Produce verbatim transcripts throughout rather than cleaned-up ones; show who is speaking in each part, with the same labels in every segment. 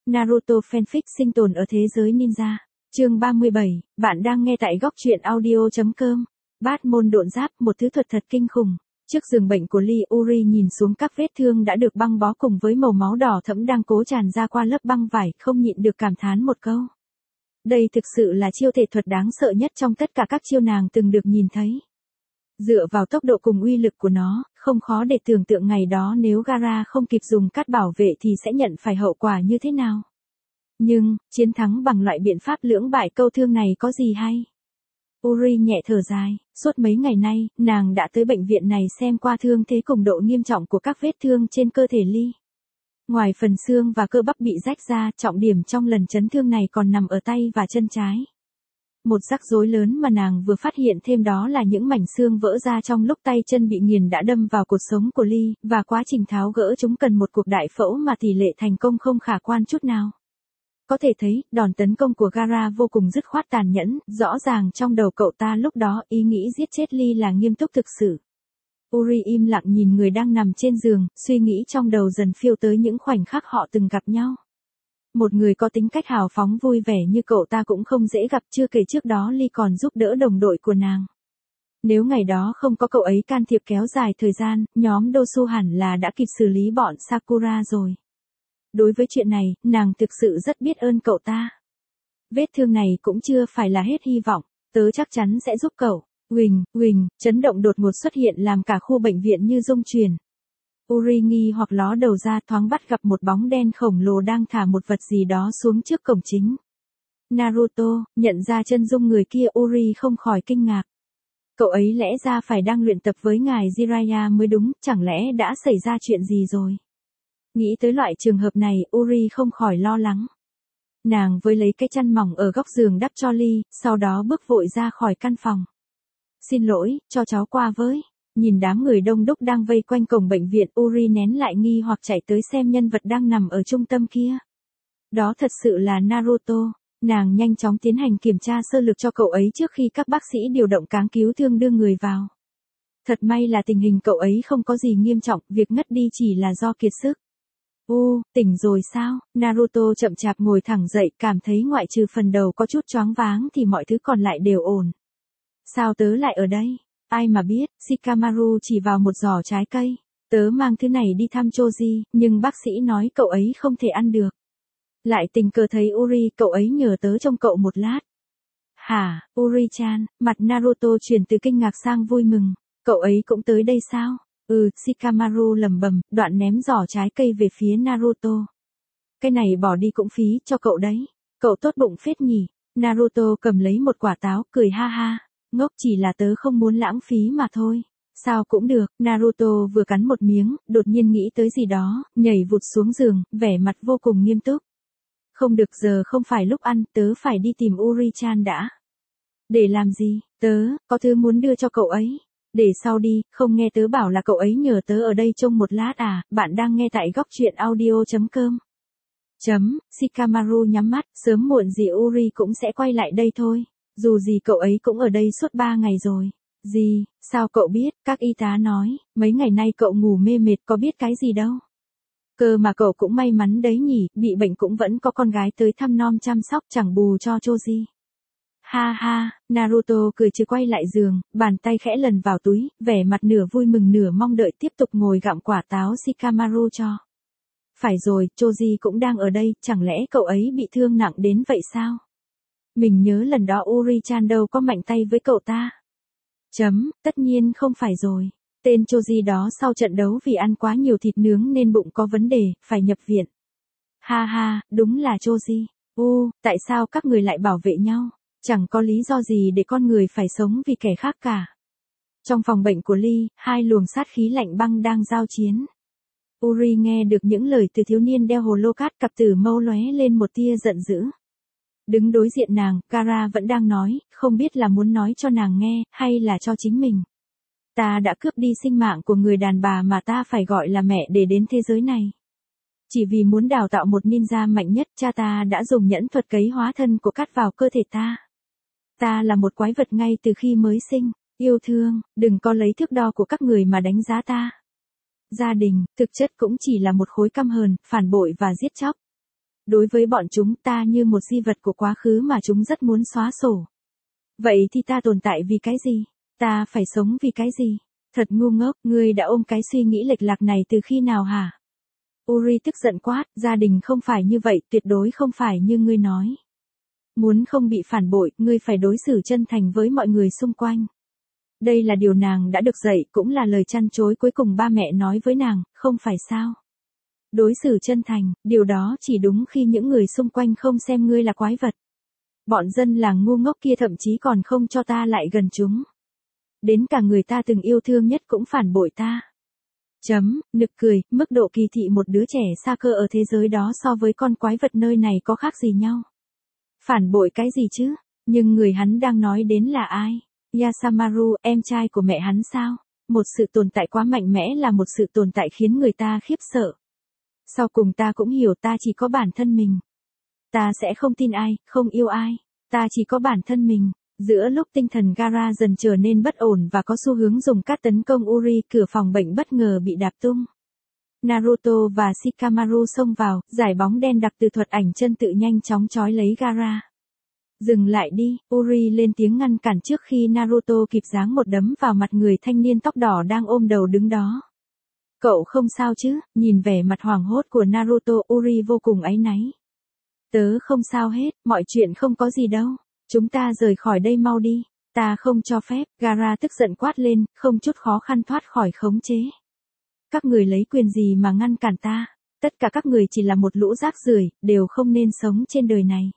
Speaker 1: Naruto fanfic sinh tồn ở thế giới ninja. Chương ba mươi bảy, bạn đang nghe tại góc truyện audio chấm com. Bát môn độn giáp, một thứ thuật thật kinh khủng. Trước giường bệnh của Lee, Uri nhìn xuống các vết thương đã được băng bó cùng với màu máu đỏ thẫm đang cố tràn ra qua lớp băng vải, không nhịn được cảm thán một câu. Đây thực sự là chiêu thể thuật đáng sợ nhất trong tất cả các chiêu nàng từng được nhìn thấy. Dựa vào tốc độ cùng uy lực của nó, không khó để tưởng tượng ngày đó nếu Gaara không kịp dùng cát bảo vệ thì sẽ nhận phải hậu quả như thế nào. Nhưng, chiến thắng bằng loại biện pháp lưỡng bại câu thương này có gì hay? Uri nhẹ thở dài, suốt mấy ngày nay, nàng đã tới bệnh viện này xem qua thương thế cùng độ nghiêm trọng của các vết thương trên cơ thể Lee. Ngoài phần xương và cơ bắp bị rách ra, trọng điểm trong lần chấn thương này còn nằm ở tay và chân trái. Một rắc rối lớn mà nàng vừa phát hiện thêm đó là những mảnh xương vỡ ra trong lúc tay chân bị nghiền đã đâm vào cột sống của Lee, và quá trình tháo gỡ chúng cần một cuộc đại phẫu mà tỷ lệ thành công không khả quan chút nào. Có thể thấy, đòn tấn công của Gaara vô cùng dứt khoát tàn nhẫn, rõ ràng trong đầu cậu ta lúc đó ý nghĩ giết chết Lee là nghiêm túc thực sự. Uri im lặng nhìn người đang nằm trên giường, suy nghĩ trong đầu dần phiêu tới những khoảnh khắc họ từng gặp nhau. Một người có tính cách hào phóng vui vẻ như cậu ta cũng không dễ gặp, chưa kể trước đó Lee còn giúp đỡ đồng đội của nàng. Nếu ngày đó không có cậu ấy can thiệp kéo dài thời gian, nhóm Dosu hẳn là đã kịp xử lý bọn Sakura rồi. Đối với chuyện này, nàng thực sự rất biết ơn cậu ta. Vết thương này cũng chưa phải là hết hy vọng, tớ chắc chắn sẽ giúp cậu. Huỳnh, huỳnh, chấn động đột ngột xuất hiện làm cả khu bệnh viện như rung chuyển. Uri nghi hoặc ló đầu ra, thoáng bắt gặp một bóng đen khổng lồ đang thả một vật gì đó xuống trước cổng chính. Naruto, nhận ra chân dung người kia, Uri không khỏi kinh ngạc. Cậu ấy lẽ ra phải đang luyện tập với ngài Jiraiya mới đúng, chẳng lẽ đã xảy ra chuyện gì rồi? Nghĩ tới loại trường hợp này, Uri không khỏi lo lắng. Nàng với lấy cái chăn mỏng ở góc giường đắp cho Lee, sau đó bước vội ra khỏi căn phòng. Xin lỗi, cho cháu qua với. Nhìn đám người đông đúc đang vây quanh cổng bệnh viện, Uri nén lại nghi hoặc chạy tới xem nhân vật đang nằm ở trung tâm kia. Đó thật sự là Naruto. Nàng nhanh chóng tiến hành kiểm tra sơ lược cho cậu ấy trước khi các bác sĩ điều động cáng cứu thương đưa người vào. Thật may là tình hình cậu ấy không có gì nghiêm trọng, việc ngất đi chỉ là do kiệt sức. U, tỉnh rồi sao? Naruto chậm chạp ngồi thẳng dậy, cảm thấy ngoại trừ phần đầu có chút choáng váng thì mọi thứ còn lại đều ổn. Sao tớ lại ở đây? Ai mà biết, Shikamaru chỉ vào một giỏ trái cây. Tớ mang thứ này đi thăm Choji, nhưng bác sĩ nói cậu ấy không thể ăn được. Lại tình cờ thấy Uri, cậu ấy nhờ tớ trông cậu một lát. Hả, Uri-chan, mặt Naruto chuyển từ kinh ngạc sang vui mừng. Cậu ấy cũng tới đây sao? Ừ, Shikamaru lẩm bẩm, đoạn ném giỏ trái cây về phía Naruto. Cái này bỏ đi cũng phí cho cậu đấy. Cậu tốt bụng phết nhỉ. Naruto cầm lấy một quả táo, cười ha ha. Ngốc, chỉ là tớ không muốn lãng phí mà thôi. Sao cũng được, Naruto vừa cắn một miếng, đột nhiên nghĩ tới gì đó, nhảy vụt xuống giường, vẻ mặt vô cùng nghiêm túc. Không được, giờ không phải lúc ăn, tớ phải đi tìm Uri-chan đã. Để làm gì? Tớ, có thứ muốn đưa cho cậu ấy. Để sau đi, không nghe tớ bảo là cậu ấy nhờ tớ ở đây trông một lát à? Bạn đang nghe tại góc truyện audio chấm com. Chấm, Shikamaru nhắm mắt, sớm muộn gì Uri cũng sẽ quay lại đây thôi. Dù gì cậu ấy cũng ở đây suốt ba ngày rồi. Gì, sao cậu biết? Các y tá nói, mấy ngày nay cậu ngủ mê mệt, có biết cái gì đâu. Cơ mà cậu cũng may mắn đấy nhỉ, bị bệnh cũng vẫn có con gái tới thăm nom chăm sóc, chẳng bù cho Choji. Ha ha, Naruto cười trừ quay lại giường, bàn tay khẽ lần vào túi, vẻ mặt nửa vui mừng nửa mong đợi, tiếp tục ngồi gặm quả táo Shikamaru cho. Phải rồi, Choji cũng đang ở đây, chẳng lẽ cậu ấy bị thương nặng đến vậy sao? Mình nhớ lần đó Uri-chan đâu có mạnh tay với cậu ta. Chấm, tất nhiên không phải rồi. Tên Choji đó sau trận đấu vì ăn quá nhiều thịt nướng nên bụng có vấn đề, phải nhập viện. Ha ha, đúng là Choji. U, tại sao các người lại bảo vệ nhau? Chẳng có lý do gì để con người phải sống vì kẻ khác cả. Trong phòng bệnh của Lee, hai luồng sát khí lạnh băng đang giao chiến. Uri nghe được những lời từ thiếu niên đeo hồ lô cát, cặp tử mâu lóe lên một tia giận dữ. Đứng đối diện nàng, Gaara vẫn đang nói, không biết là muốn nói cho nàng nghe, hay là cho chính mình. Ta đã cướp đi sinh mạng của người đàn bà mà ta phải gọi là mẹ để đến thế giới này. Chỉ vì muốn đào tạo một ninja mạnh nhất, cha ta đã dùng nhẫn thuật cấy hóa thân của cát vào cơ thể ta. Ta là một quái vật ngay từ khi mới sinh. Yêu thương, đừng có lấy thước đo của các người mà đánh giá ta. Gia đình, thực chất cũng chỉ là một khối căm hờn, phản bội và giết chóc. Đối với bọn chúng ta như một di vật của quá khứ mà chúng rất muốn xóa sổ. Vậy thì ta tồn tại vì cái gì? Ta phải sống vì cái gì? Thật ngu ngốc, ngươi đã ôm cái suy nghĩ lệch lạc này từ khi nào hả? Uri tức giận quát, gia đình không phải như vậy, tuyệt đối không phải như ngươi nói. Muốn không bị phản bội, ngươi phải đối xử chân thành với mọi người xung quanh. Đây là điều nàng đã được dạy, cũng là lời chăn chối cuối cùng ba mẹ nói với nàng, không phải sao? Đối xử chân thành, điều đó chỉ đúng khi những người xung quanh không xem ngươi là quái vật. Bọn dân làng ngu ngốc kia thậm chí còn không cho ta lại gần chúng. Đến cả người ta từng yêu thương nhất cũng phản bội ta. Chấm, nực cười, mức độ kỳ thị một đứa trẻ xa cơ ở thế giới đó so với con quái vật nơi này có khác gì nhau. Phản bội cái gì chứ? Nhưng người hắn đang nói đến là ai? Yasamaru, em trai của mẹ hắn sao? Một sự tồn tại quá mạnh mẽ là một sự tồn tại khiến người ta khiếp sợ. Sau cùng ta cũng hiểu ta chỉ có bản thân mình. Ta sẽ không tin ai, không yêu ai. Ta chỉ có bản thân mình. Giữa lúc tinh thần Gaara dần trở nên bất ổn và có xu hướng dùng cát tấn công Uri, cửa phòng bệnh bất ngờ bị đạp tung. Naruto và Shikamaru xông vào, giải bóng đen đặc từ thuật ảnh chân tự nhanh chóng trói lấy Gaara. Dừng lại đi, Uri lên tiếng ngăn cản trước khi Naruto kịp giáng một đấm vào mặt người thanh niên tóc đỏ đang ôm đầu đứng đó. Cậu không sao chứ? Nhìn vẻ mặt hoảng hốt của Naruto, Uri vô cùng áy náy. Tớ không sao hết, mọi chuyện không có gì đâu. Chúng ta rời khỏi đây mau đi. Ta không cho phép, Gaara tức giận quát lên, không chút khó khăn thoát khỏi khống chế. Các người lấy quyền gì mà ngăn cản ta? Tất cả các người chỉ là một lũ rác rưởi, đều không nên sống trên đời này.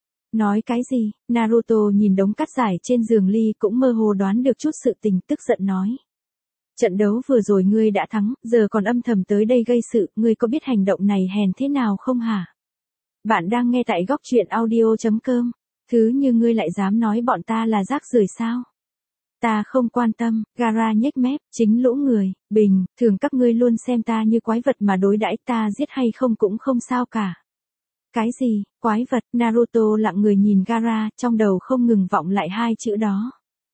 Speaker 1: Nói cái gì? Naruto nhìn đống cát rải trên giường Ly cũng mơ hồ đoán được chút sự tình, tức giận nói. Trận đấu vừa rồi ngươi đã thắng, giờ còn âm thầm tới đây gây sự, ngươi có biết hành động này hèn thế nào không hả? Bạn đang nghe tại góc truyện audio chấm com. Thứ như ngươi lại dám nói bọn ta là rác rưởi sao? Ta không quan tâm, Gaara nhếch mép, chính lũ người, bình, thường các ngươi luôn xem ta như quái vật mà đối đãi, ta giết hay không cũng không sao cả. Cái gì, quái vật? Naruto lặng người nhìn Gaara, trong đầu không ngừng vọng lại hai chữ đó.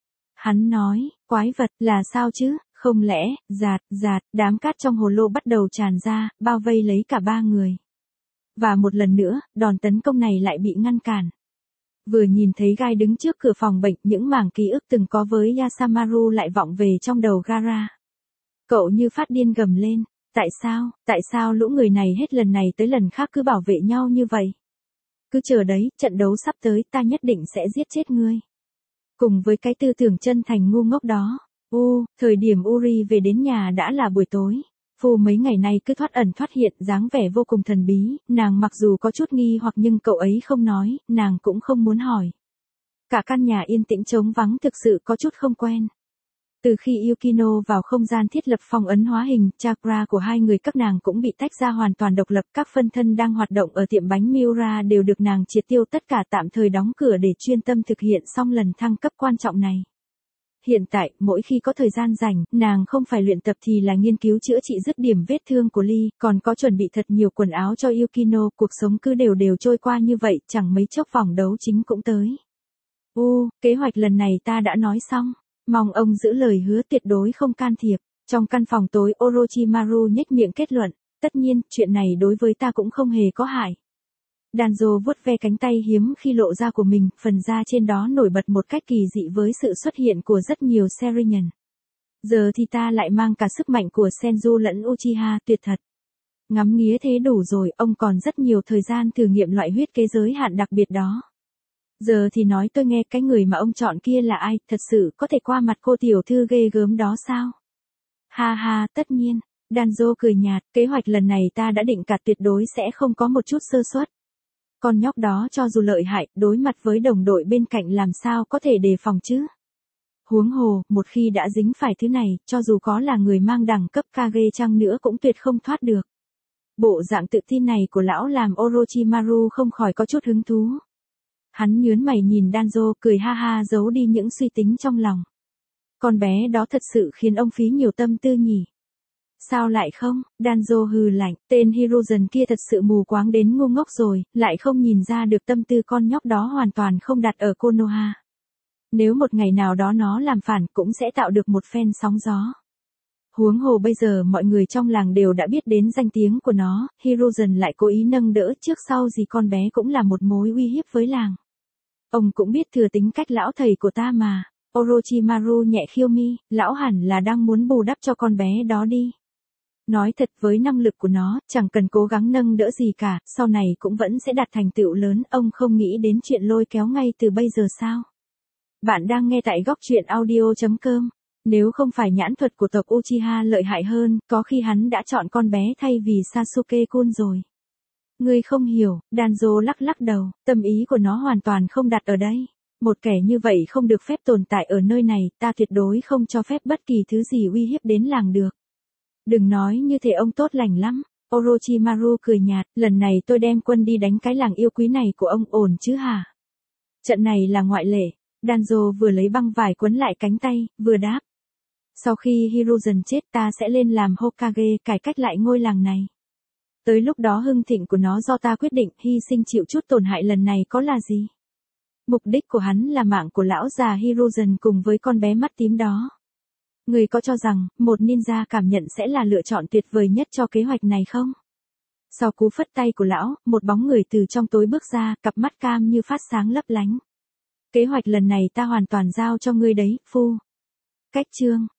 Speaker 1: Hắn nói, quái vật, là sao chứ? Không lẽ, giạt, giạt, đám cát trong hồ lô bắt đầu tràn ra, bao vây lấy cả ba người. Và một lần nữa, đòn tấn công này lại bị ngăn cản. Vừa nhìn thấy gai đứng trước cửa phòng bệnh, những mảng ký ức từng có với Yasamaru lại vọng về trong đầu Gaara. Cậu như phát điên gầm lên, tại sao, tại sao lũ người này hết lần này tới lần khác cứ bảo vệ nhau như vậy? Cứ chờ đấy, trận đấu sắp tới, ta nhất định sẽ giết chết ngươi. Cùng với cái tư tưởng chân thành ngu ngốc đó, u, thời điểm Uri về đến nhà đã là buổi tối. Phu mấy ngày nay cứ thoát ẩn thoát hiện, dáng vẻ vô cùng thần bí, nàng mặc dù có chút nghi hoặc nhưng cậu ấy không nói, nàng cũng không muốn hỏi. Cả căn nhà yên tĩnh trống vắng thực sự có chút không quen. Từ khi Yukino vào không gian thiết lập phong ấn hóa hình, chakra của hai người các nàng cũng bị tách ra hoàn toàn độc lập, các phân thân đang hoạt động ở tiệm bánh Miura đều được nàng triệt tiêu, tất cả tạm thời đóng cửa để chuyên tâm thực hiện xong lần thăng cấp quan trọng này. Hiện tại, mỗi khi có thời gian rảnh, nàng không phải luyện tập thì là nghiên cứu chữa trị dứt điểm vết thương của Lee, còn có chuẩn bị thật nhiều quần áo cho Yukino, cuộc sống cứ đều đều trôi qua như vậy, chẳng mấy chốc vòng đấu chính cũng tới. U, kế hoạch lần này ta đã nói xong, mong ông giữ lời hứa tuyệt đối không can thiệp. Trong căn phòng tối, Orochimaru nhếch miệng kết luận, tất nhiên, chuyện này đối với ta cũng không hề có hại. Danzo vuốt ve cánh tay hiếm khi lộ ra của mình, phần da trên đó nổi bật một cách kỳ dị với sự xuất hiện của rất nhiều Sharingan. Giờ thì ta lại mang cả sức mạnh của Senju lẫn Uchiha, tuyệt thật. Ngắm nghía thế đủ rồi, ông còn rất nhiều thời gian thử nghiệm loại huyết kế giới hạn đặc biệt đó. Giờ thì nói tôi nghe, cái người mà ông chọn kia là ai, thật sự có thể qua mặt cô tiểu thư ghê gớm đó sao? Ha ha, tất nhiên. Danzo cười nhạt, kế hoạch lần này ta đã định cả, tuyệt đối sẽ không có một chút sơ suất. Con nhóc đó cho dù lợi hại, đối mặt với đồng đội bên cạnh làm sao có thể đề phòng chứ? Huống hồ, một khi đã dính phải thứ này, cho dù có là người mang đẳng cấp Kage chăng nữa cũng tuyệt không thoát được. Bộ dạng tự tin này của lão làm Orochimaru không khỏi có chút hứng thú. Hắn nhướng mày nhìn Danzo, cười ha ha giấu đi những suy tính trong lòng. Con bé đó thật sự khiến ông phí nhiều tâm tư nhỉ. Sao lại không? Danzo hừ lạnh, tên Hiruzen kia thật sự mù quáng đến ngu ngốc rồi, lại không nhìn ra được tâm tư con nhóc đó hoàn toàn không đặt ở Konoha. Nếu một ngày nào đó nó làm phản cũng sẽ tạo được một phen sóng gió. Huống hồ bây giờ mọi người trong làng đều đã biết đến danh tiếng của nó, Hiruzen lại cố ý nâng đỡ trước sau gì con bé cũng là một mối uy hiếp với làng. Ông cũng biết thừa tính cách lão thầy của ta mà. Orochimaru nhẹ khiêu mi, lão hẳn là đang muốn bù đắp cho con bé đó đi. Nói thật với năng lực của nó, chẳng cần cố gắng nâng đỡ gì cả, sau này cũng vẫn sẽ đạt thành tựu lớn, ông không nghĩ đến chuyện lôi kéo ngay từ bây giờ sao? Bạn đang nghe tại góc truyện audio chấm com. Nếu không phải nhãn thuật của tộc Uchiha lợi hại hơn, có khi hắn đã chọn con bé thay vì Sasuke-kun rồi. Ngươi không hiểu, Danzo lắc lắc đầu, tâm ý của nó hoàn toàn không đặt ở đây. Một kẻ như vậy không được phép tồn tại ở nơi này, ta tuyệt đối không cho phép bất kỳ thứ gì uy hiếp đến làng được. Đừng nói như thế, ông tốt lành lắm. Orochimaru cười nhạt, lần này tôi đem quân đi đánh cái làng yêu quý này của ông, ổn chứ hả? Trận này là ngoại lệ. Danzo vừa lấy băng vải quấn lại cánh tay, vừa đáp. Sau khi Hiruzen chết ta sẽ lên làm Hokage, cải cách lại ngôi làng này. Tới lúc đó hưng thịnh của nó do ta quyết định, hy sinh chịu chút tổn hại lần này có là gì? Mục đích của hắn là mạng của lão già Hiruzen cùng với con bé mắt tím đó. Người có cho rằng, một ninja cảm nhận sẽ là lựa chọn tuyệt vời nhất cho kế hoạch này không? Sau cú phất tay của lão, một bóng người từ trong tối bước ra, cặp mắt cam như phát sáng lấp lánh. Kế hoạch lần này ta hoàn toàn giao cho ngươi đấy, phu. Cách chương